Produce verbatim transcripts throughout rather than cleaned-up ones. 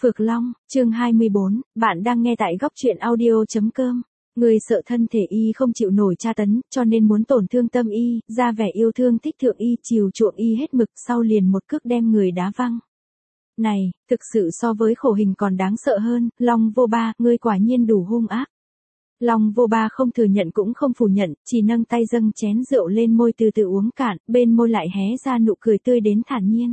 Phược Long, chương hai mươi bốn, bạn đang nghe tại góc truyện audio chấm com. Người sợ thân thể y không chịu nổi tra tấn, cho nên muốn tổn thương tâm y, ra vẻ yêu thương thích thượng y, chiều chuộng y hết mực, sau liền một cước đem người đá văng. Này, thực sự so với khổ hình còn đáng sợ hơn, Long Vô Ba, ngươi quả nhiên đủ hung ác. Long Vô Ba không thừa nhận cũng không phủ nhận, chỉ nâng tay dâng chén rượu lên môi từ từ uống cạn, bên môi lại hé ra nụ cười tươi đến thản nhiên.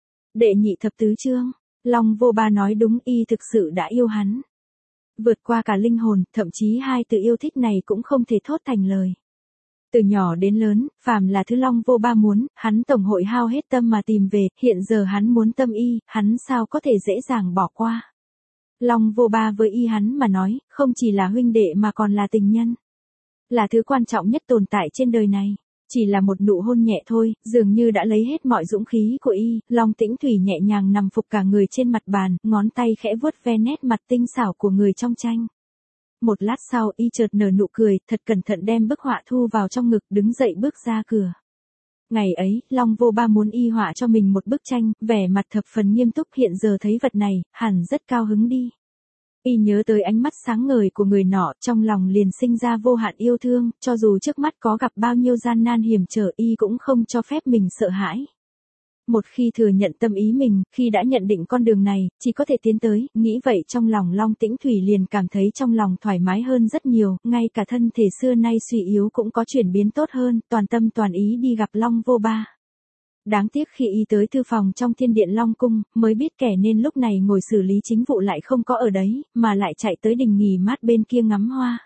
Đệ nhị thập tứ chương, Long Vô Ba nói đúng, y thực sự đã yêu hắn. Vượt qua cả linh hồn, thậm chí hai từ yêu thích này cũng không thể thốt thành lời. Từ nhỏ đến lớn, phàm là thứ Long Vô Ba muốn, hắn tổng hội hao hết tâm mà tìm về, hiện giờ hắn muốn tâm y, hắn sao có thể dễ dàng bỏ qua. Long Vô Ba với y hắn mà nói, không chỉ là huynh đệ mà còn là tình nhân. Là thứ quan trọng nhất tồn tại trên đời này. Chỉ là một nụ hôn nhẹ thôi, dường như đã lấy hết mọi dũng khí của y, Long Tĩnh Thủy nhẹ nhàng nằm phục cả người trên mặt bàn, ngón tay khẽ vuốt ve nét mặt tinh xảo của người trong tranh. Một lát sau, y chợt nở nụ cười, thật cẩn thận đem bức họa thu vào trong ngực, đứng dậy bước ra cửa. Ngày ấy, Long Vô Ba muốn y họa cho mình một bức tranh, vẻ mặt thập phần nghiêm túc, hiện giờ thấy vật này, hẳn rất cao hứng đi. Y nhớ tới ánh mắt sáng ngời của người nọ, trong lòng liền sinh ra vô hạn yêu thương, cho dù trước mắt có gặp bao nhiêu gian nan hiểm trở, y cũng không cho phép mình sợ hãi. Một khi thừa nhận tâm ý mình, khi đã nhận định con đường này, chỉ có thể tiến tới, nghĩ vậy trong lòng Long Tĩnh Thủy liền cảm thấy trong lòng thoải mái hơn rất nhiều, ngay cả thân thể xưa nay suy yếu cũng có chuyển biến tốt hơn, toàn tâm toàn ý đi gặp Long Vô Ba. Đáng tiếc khi y tới thư phòng trong thiên điện Long Cung, mới biết kẻ nên lúc này ngồi xử lý chính vụ lại không có ở đấy, mà lại chạy tới đình nghỉ mát bên kia ngắm hoa.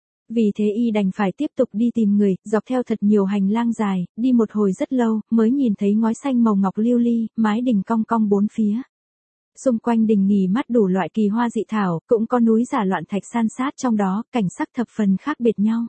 Vì thế y đành phải tiếp tục đi tìm người, dọc theo thật nhiều hành lang dài, đi một hồi rất lâu, mới nhìn thấy ngói xanh màu ngọc lưu ly, mái đình cong cong bốn phía. Xung quanh đình nghỉ mát đủ loại kỳ hoa dị thảo, cũng có núi giả loạn thạch san sát trong đó, cảnh sắc thập phần khác biệt nhau.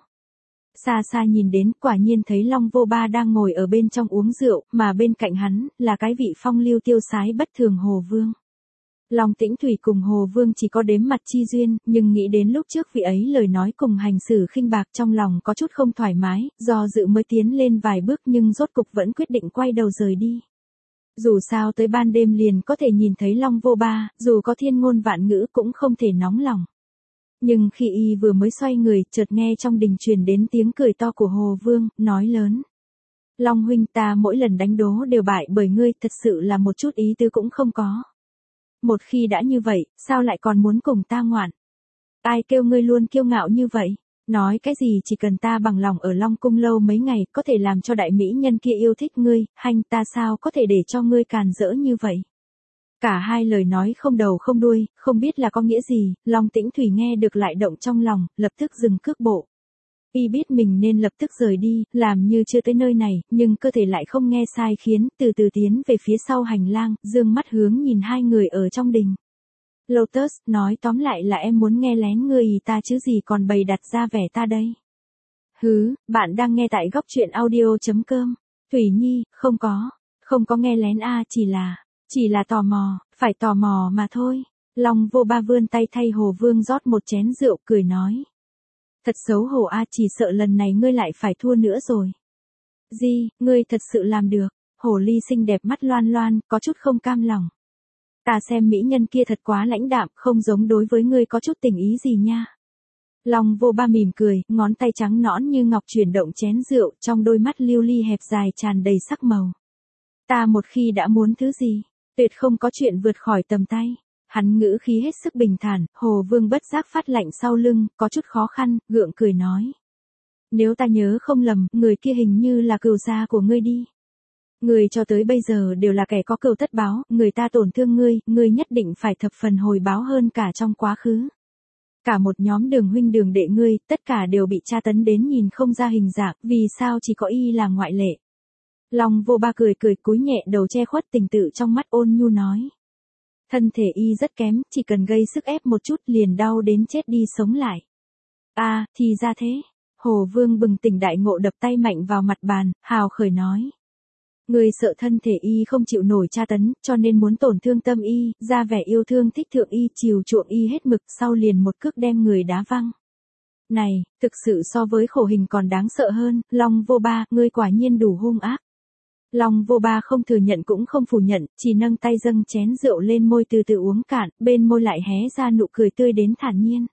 Xa xa nhìn đến, quả nhiên thấy Long Vô Ba đang ngồi ở bên trong uống rượu, mà bên cạnh hắn, là cái vị phong lưu tiêu sái bất thường Hồ Vương. Long Tĩnh Thủy cùng Hồ Vương chỉ có đếm mặt chi duyên, nhưng nghĩ đến lúc trước vị ấy lời nói cùng hành xử khinh bạc, trong lòng có chút không thoải mái, do dự mới tiến lên vài bước nhưng rốt cục vẫn quyết định quay đầu rời đi. Dù sao tới ban đêm liền có thể nhìn thấy Long Vô Ba, dù có thiên ngôn vạn ngữ cũng không thể nóng lòng. Nhưng khi y vừa mới xoay người, chợt nghe trong đình truyền đến tiếng cười to của Hồ Vương, nói lớn. Long huynh, ta mỗi lần đánh đố đều bại bởi ngươi, thật sự là một chút ý tứ cũng không có. Một khi đã như vậy, sao lại còn muốn cùng ta ngoạn? Ai kêu ngươi luôn kiêu ngạo như vậy? Nói cái gì chỉ cần ta bằng lòng ở Long Cung lâu mấy ngày, có thể làm cho đại mỹ nhân kia yêu thích ngươi, hanh ta sao có thể để cho ngươi càn rỡ như vậy? Cả hai lời nói không đầu không đuôi, không biết là có nghĩa gì, Long Tĩnh Thủy nghe được lại động trong lòng, lập tức dừng cước bộ. Y biết mình nên lập tức rời đi, làm như chưa tới nơi này, nhưng cơ thể lại không nghe sai khiến, từ từ tiến về phía sau hành lang, dương mắt hướng nhìn hai người ở trong đình. Lotus, nói tóm lại là em muốn nghe lén ngươi ý ta chứ gì còn bày đặt ra vẻ ta đây. Hứ, bạn đang nghe tại góc truyện audio chấm com. Thủy Nhi, không có, không có nghe lén a, chỉ là, chỉ là tò mò, phải tò mò mà thôi. Long Vô Ba vươn tay thay Hồ Vương rót một chén rượu, cười nói. Thật xấu hổ a, chỉ sợ lần này ngươi lại phải thua nữa rồi. Di, ngươi thật sự làm được. Hồ ly xinh đẹp mắt loan loan, có chút không cam lòng. Ta xem mỹ nhân kia thật quá lãnh đạm, không giống đối với ngươi có chút tình ý gì nha. Long Vô Ba mỉm cười, ngón tay trắng nõn như ngọc chuyển động chén rượu, trong đôi mắt lưu ly hẹp dài tràn đầy sắc màu. Ta một khi đã muốn thứ gì, tuyệt không có chuyện vượt khỏi tầm tay. Hắn ngữ khí hết sức bình thản, Hồ Vương bất giác phát lạnh sau lưng, có chút khó khăn, gượng cười nói. Nếu ta nhớ không lầm, người kia hình như là cừu gia của ngươi đi. Người cho tới bây giờ đều là kẻ có cừu tất báo, người ta tổn thương ngươi, ngươi nhất định phải thập phần hồi báo hơn cả trong quá khứ. Cả một nhóm đường huynh đường đệ ngươi, tất cả đều bị tra tấn đến nhìn không ra hình dạng, vì sao chỉ có y là ngoại lệ. Long Vô Ba cười cười cúi nhẹ đầu che khuất tình tự trong mắt ôn nhu nói. Thân thể y rất kém, chỉ cần gây sức ép một chút liền đau đến chết đi sống lại. À, thì ra thế. Hồ Vương bừng tỉnh đại ngộ đập tay mạnh vào mặt bàn, hào khởi nói. Người sợ thân thể y không chịu nổi tra tấn, cho nên muốn tổn thương tâm y, ra vẻ yêu thương thích thượng y, chiều chuộng y hết mực, sau liền một cước đem người đá văng. Này, thực sự so với khổ hình còn đáng sợ hơn, Long Vô Ba, ngươi quả nhiên đủ hung ác. Long Vô Ba không thừa nhận cũng không phủ nhận, chỉ nâng tay dâng chén rượu lên môi từ từ uống cạn, bên môi lại hé ra nụ cười tươi đến thản nhiên.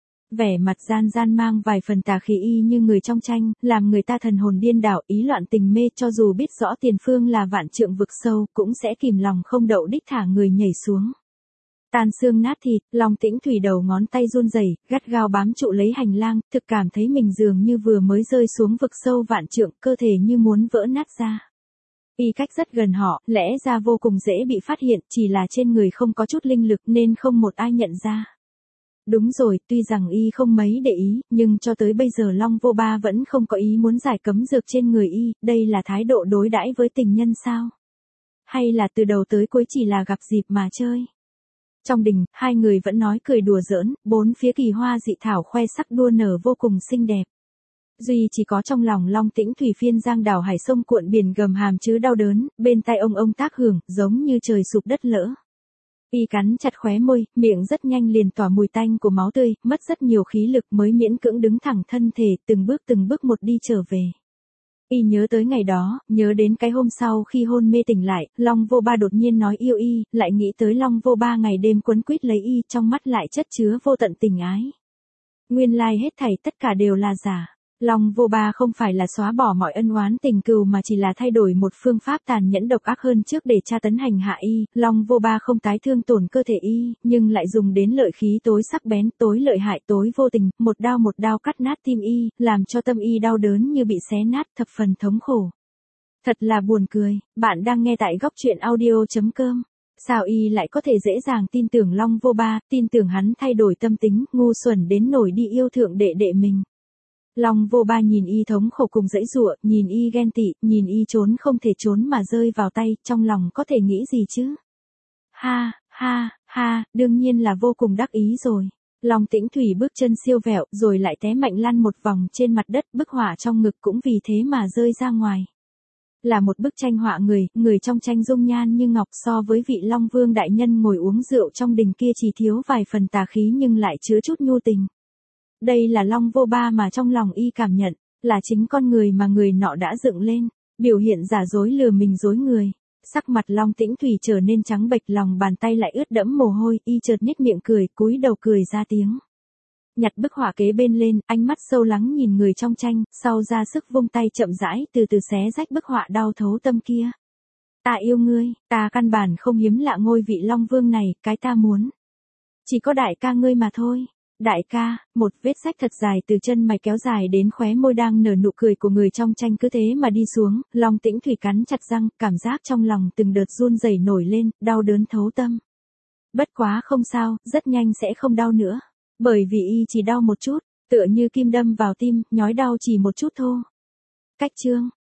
Vẻ mặt gian gian mang vài phần tà khí y như người trong tranh, làm người ta thần hồn điên đảo, ý loạn tình mê, cho dù biết rõ tiền phương là vạn trượng vực sâu, cũng sẽ kìm lòng không đậu đích thả người nhảy xuống. Tan xương nát thịt, Long Tĩnh Thủy đầu ngón tay run rẩy, gắt gao bám trụ lấy hành lang, thực cảm thấy mình dường như vừa mới rơi xuống vực sâu vạn trượng, cơ thể như muốn vỡ nát ra. Y cách rất gần họ, lẽ ra vô cùng dễ bị phát hiện, chỉ là trên người không có chút linh lực nên không một ai nhận ra. Đúng rồi, tuy rằng y không mấy để ý, nhưng cho tới bây giờ Long Vô Ba vẫn không có ý muốn giải cấm dược trên người y, đây là thái độ đối đãi với tình nhân sao? Hay là từ đầu tới cuối chỉ là gặp dịp mà chơi? Trong đình, hai người vẫn nói cười đùa giỡn, bốn phía kỳ hoa dị thảo khoe sắc đua nở vô cùng xinh đẹp. Duy chỉ có trong lòng Long Tĩnh Thủy phiên giang đảo hải sông cuộn biển gầm hàm chứ đau đớn, bên tai ông ông tác hưởng, giống như trời sụp đất lỡ. Y cắn chặt khóe môi, miệng rất nhanh liền tỏa mùi tanh của máu tươi, mất rất nhiều khí lực mới miễn cưỡng đứng thẳng thân thể, từng bước từng bước một đi trở về. Y nhớ tới ngày đó, nhớ đến cái hôm sau khi hôn mê tỉnh lại, Long Vô Ba đột nhiên nói yêu y, lại nghĩ tới Long Vô Ba ngày đêm quấn quýt lấy y, trong mắt lại chất chứa vô tận tình ái. Nguyên lai hết thảy tất cả đều là giả. Long Vô Ba không phải là xóa bỏ mọi ân oán tình cừu mà chỉ là thay đổi một phương pháp tàn nhẫn độc ác hơn trước để tra tấn hành hạ y, Long Vô Ba không tái thương tổn cơ thể y, nhưng lại dùng đến lợi khí tối sắc bén, tối lợi hại, tối vô tình, một đao một đao cắt nát tim y, làm cho tâm y đau đớn như bị xé nát, thập phần thống khổ. Thật là buồn cười, bạn đang nghe tại góc truyện audio chấm com. Sao y lại có thể dễ dàng tin tưởng Long Vô Ba, tin tưởng hắn thay đổi tâm tính, ngu xuẩn đến nổi đi yêu thượng đệ đệ mình. Long Vô Ba nhìn y thống khổ cùng dãy giụa, nhìn y ghen tị, nhìn y trốn không thể trốn mà rơi vào tay, trong lòng có thể nghĩ gì chứ? Ha, ha, ha, đương nhiên là vô cùng đắc ý rồi. Long Tĩnh Thủy bước chân siêu vẹo, rồi lại té mạnh lăn một vòng trên mặt đất, bức họa trong ngực cũng vì thế mà rơi ra ngoài. Là một bức tranh họa người, người trong tranh dung nhan như ngọc, so với vị Long Vương đại nhân ngồi uống rượu trong đình kia chỉ thiếu vài phần tà khí nhưng lại chứa chút nhu tình. Đây là Long Vô Ba mà trong lòng y cảm nhận, là chính con người mà người nọ đã dựng lên, biểu hiện giả dối lừa mình dối người. Sắc mặt Long Tĩnh Thủy trở nên trắng bệch, lòng bàn tay lại ướt đẫm mồ hôi, y chợt nhếch miệng cười, cúi đầu cười ra tiếng. Nhặt bức họa kế bên lên, ánh mắt sâu lắng nhìn người trong tranh, sau ra sức vung tay chậm rãi, từ từ xé rách bức họa đau thấu tâm kia. Ta yêu ngươi, ta căn bản không hiếm lạ ngôi vị Long Vương này, cái ta muốn chỉ có đại ca ngươi mà thôi. Đại ca, một vết rách thật dài từ chân mày kéo dài đến khóe môi đang nở nụ cười của người trong tranh cứ thế mà đi xuống, Long Tĩnh Thủy cắn chặt răng, cảm giác trong lòng từng đợt run rẩy nổi lên, đau đớn thấu tâm. Bất quá không sao, rất nhanh sẽ không đau nữa, bởi vì y chỉ đau một chút, tựa như kim đâm vào tim, nhói đau chỉ một chút thôi. Cách chương